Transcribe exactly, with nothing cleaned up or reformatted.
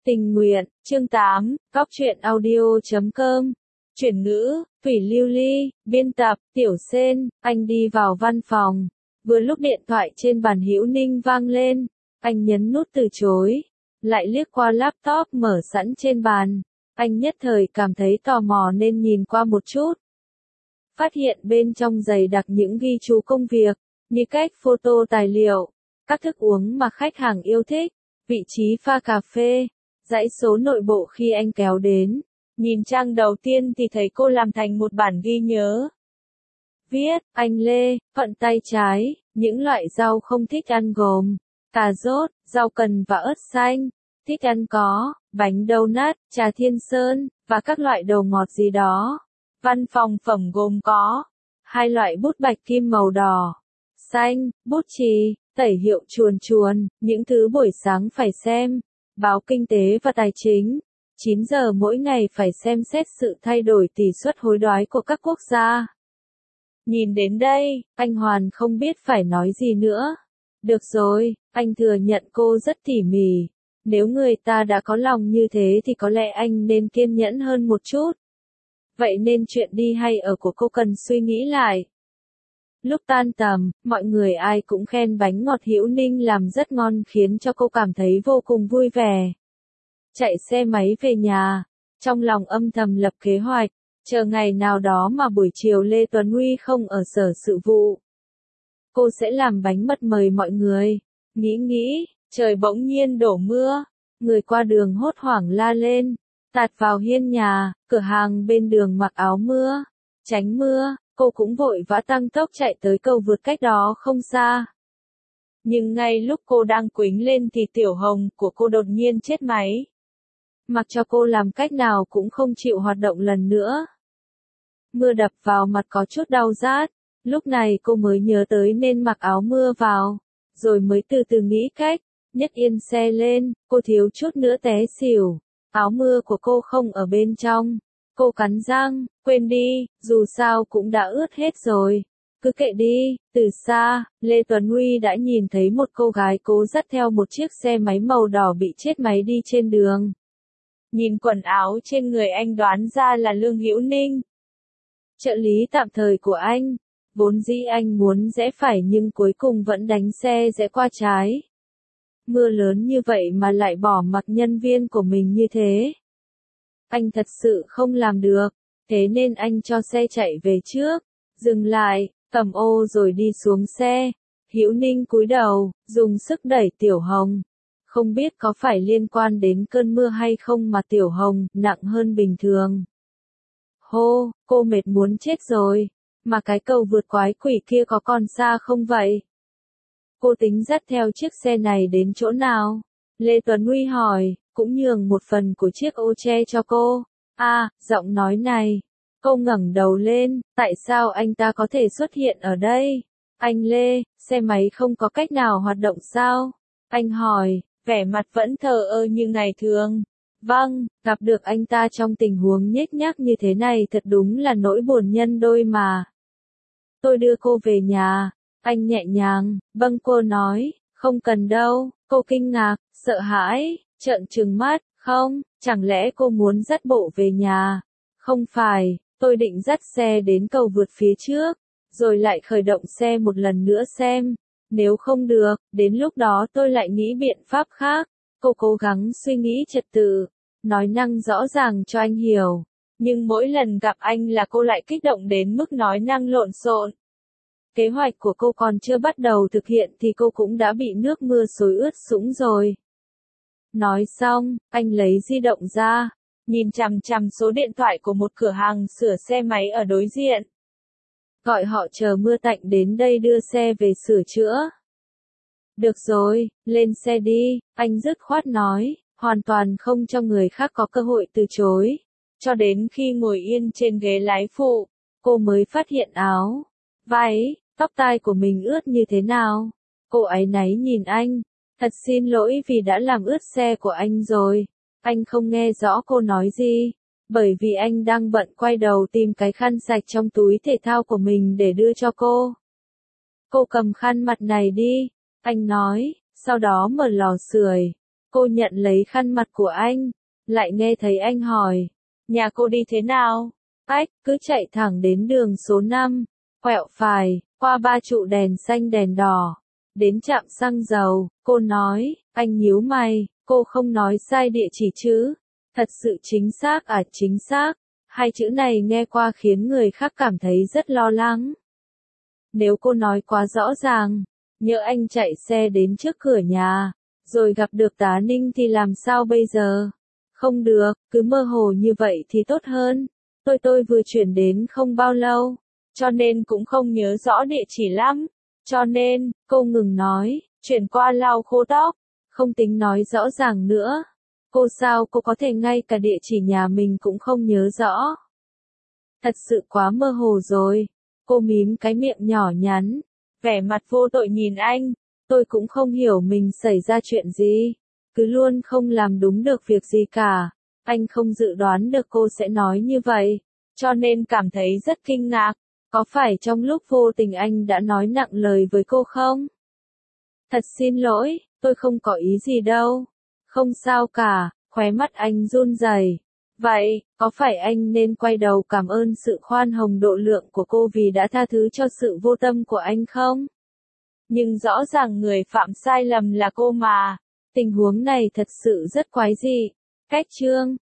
Tình nguyện, chương tám, góc truyện audio chấm com. Chuyển ngữ, Thủy Lưu Ly, biên tập, Tiểu Sên. Anh đi vào văn phòng. Vừa lúc điện thoại trên bàn Hữu Ninh vang lên, anh nhấn nút từ chối, lại liếc qua laptop mở sẵn trên bàn. Anh nhất thời cảm thấy tò mò nên nhìn qua một chút. Phát hiện bên trong dày đặc những ghi chú công việc, như cách photo tài liệu, các thức uống mà khách hàng yêu thích, vị trí pha cà phê, dãy số nội bộ khi anh kéo đến. Nhìn trang đầu tiên thì thấy cô làm thành một bản ghi nhớ. Viết, anh Lê, phận tay trái, những loại rau không thích ăn gồm cà rốt, rau cần và ớt xanh. Thích ăn có bánh donut, trà Thiên Sơn, và các loại đồ ngọt gì đó. Văn phòng phẩm gồm có hai loại bút bạch kim màu đỏ, xanh, bút chì, tẩy hiệu chuồn chuồn, những thứ buổi sáng phải xem, báo kinh tế và tài chính. chín giờ mỗi ngày phải xem xét sự thay đổi tỷ suất hối đoái của các quốc gia. Nhìn đến đây, anh Hoàn không biết phải nói gì nữa. Được rồi, anh thừa nhận cô rất tỉ mỉ. Nếu người ta đã có lòng như thế thì có lẽ anh nên kiên nhẫn hơn một chút. Vậy nên chuyện đi hay ở của cô cần suy nghĩ lại. Lúc tan tầm, mọi người ai cũng khen bánh ngọt Hữu Ninh làm rất ngon khiến cho cô cảm thấy vô cùng vui vẻ. Chạy xe máy về nhà, trong lòng âm thầm lập kế hoạch, chờ ngày nào đó mà buổi chiều Lê Tuấn Huy không ở sở sự vụ. Cô sẽ làm bánh mật mời mọi người. Nghĩ nghĩ, trời bỗng nhiên đổ mưa, người qua đường hốt hoảng la lên, tạt vào hiên nhà, cửa hàng bên đường mặc áo mưa, tránh mưa, cô cũng vội vã tăng tốc chạy tới cầu vượt cách đó không xa. Nhưng ngay lúc cô đang quĩnh lên thì Tiểu Hồng của cô đột nhiên chết máy. Mặc cho cô làm cách nào cũng không chịu hoạt động lần nữa. Mưa đập vào mặt có chút đau rát, lúc này cô mới nhớ tới nên mặc áo mưa vào, rồi mới từ từ nghĩ cách, nhấc yên xe lên, cô thiếu chút nữa té xỉu, áo mưa của cô không ở bên trong. Cô cắn răng, quên đi, dù sao cũng đã ướt hết rồi. Cứ kệ đi. Từ xa, Lê Tuấn Huy đã nhìn thấy một cô gái cố dắt theo một chiếc xe máy màu đỏ bị chết máy đi trên đường. Nhìn quần áo trên người anh đoán ra là Lương Hữu Ninh, trợ lý tạm thời của anh. Vốn dĩ anh muốn rẽ phải nhưng cuối cùng vẫn đánh xe rẽ qua trái. Mưa lớn như vậy mà lại bỏ mặc nhân viên của mình như thế. Anh thật sự không làm được, thế nên anh cho xe chạy về trước, dừng lại, cầm ô rồi đi xuống xe. Hữu Ninh cúi đầu, dùng sức đẩy Tiểu Hồng. Không biết có phải liên quan đến cơn mưa hay không mà Tiểu Hồng nặng hơn bình thường. Hô, cô mệt muốn chết rồi, mà cái cầu vượt quái quỷ kia có còn xa không vậy? Cô tính dắt theo chiếc xe này đến chỗ nào? Lê Tuấn Huy hỏi, cũng nhường một phần của chiếc ô che cho cô. À, giọng nói này. Cô ngẩng đầu lên, tại sao anh ta có thể xuất hiện ở đây? Anh Lê, xe máy không có cách nào hoạt động sao? Anh hỏi, vẻ mặt vẫn thờ ơ như ngày thường. Vâng, gặp được anh ta trong tình huống nhếch nhác như thế này thật đúng là nỗi buồn nhân đôi mà. Tôi đưa cô về nhà. Anh nhẹ nhàng, bâng cô nói, không cần đâu. Cô kinh ngạc, sợ hãi, trợn trừng mắt, không, chẳng lẽ cô muốn dắt bộ về nhà? Không phải, tôi định dắt xe đến cầu vượt phía trước, rồi lại khởi động xe một lần nữa xem. Nếu không được, đến lúc đó tôi lại nghĩ biện pháp khác. Cô cố gắng suy nghĩ trật tự, nói năng rõ ràng cho anh hiểu. Nhưng mỗi lần gặp anh là cô lại kích động đến mức nói năng lộn xộn. Kế hoạch của cô còn chưa bắt đầu thực hiện thì cô cũng đã bị nước mưa xối ướt sũng rồi. Nói xong, anh lấy di động ra, nhìn chằm chằm số điện thoại của một cửa hàng sửa xe máy ở đối diện. Gọi họ chờ mưa tạnh đến đây đưa xe về sửa chữa. Được rồi, lên xe đi, anh dứt khoát nói, hoàn toàn không cho người khác có cơ hội từ chối. Cho đến khi ngồi yên trên ghế lái phụ, cô mới phát hiện áo, váy, tóc tai của mình ướt như thế nào. Cô áy náy nhìn anh, thật xin lỗi vì đã làm ướt xe của anh rồi. Anh không nghe rõ cô nói gì, bởi vì anh đang bận quay đầu tìm cái khăn sạch trong túi thể thao của mình để đưa cho cô. Cô cầm khăn mặt này đi, anh nói, sau đó mở lò sưởi. Cô nhận lấy khăn mặt của anh, lại nghe thấy anh hỏi, nhà cô đi thế nào? Ách, cứ chạy thẳng đến đường số năm, quẹo phải, qua ba trụ đèn xanh đèn đỏ, đến trạm xăng dầu. Cô nói, anh nhíu mày, cô không nói sai địa chỉ chứ? Thật sự chính xác à? Chính xác. Hai chữ này nghe qua khiến người khác cảm thấy rất lo lắng. Nếu cô nói quá rõ ràng, nhỡ anh chạy xe đến trước cửa nhà, rồi gặp được tá Ninh thì làm sao bây giờ? Không được, cứ mơ hồ như vậy thì tốt hơn. Tôi tôi vừa chuyển đến không bao lâu, cho nên cũng không nhớ rõ địa chỉ lắm. Cho nên, cô ngừng nói, chuyển qua lau khô tóc, không tính nói rõ ràng nữa. Cô sao cô có thể ngay cả địa chỉ nhà mình cũng không nhớ rõ? Thật sự quá mơ hồ rồi. Cô mím cái miệng nhỏ nhắn, vẻ mặt vô tội nhìn anh. Tôi cũng không hiểu mình xảy ra chuyện gì, cứ luôn không làm đúng được việc gì cả. Anh không dự đoán được cô sẽ nói như vậy, cho nên cảm thấy rất kinh ngạc. Có phải trong lúc vô tình anh đã nói nặng lời với cô không? Thật xin lỗi, tôi không có ý gì đâu. Không sao cả, khóe mắt anh run rẩy. Vậy, có phải anh nên quay đầu cảm ơn sự khoan hồng độ lượng của cô vì đã tha thứ cho sự vô tâm của anh không? Nhưng rõ ràng người phạm sai lầm là cô mà. Tình huống này thật sự rất quái dị. Cách chương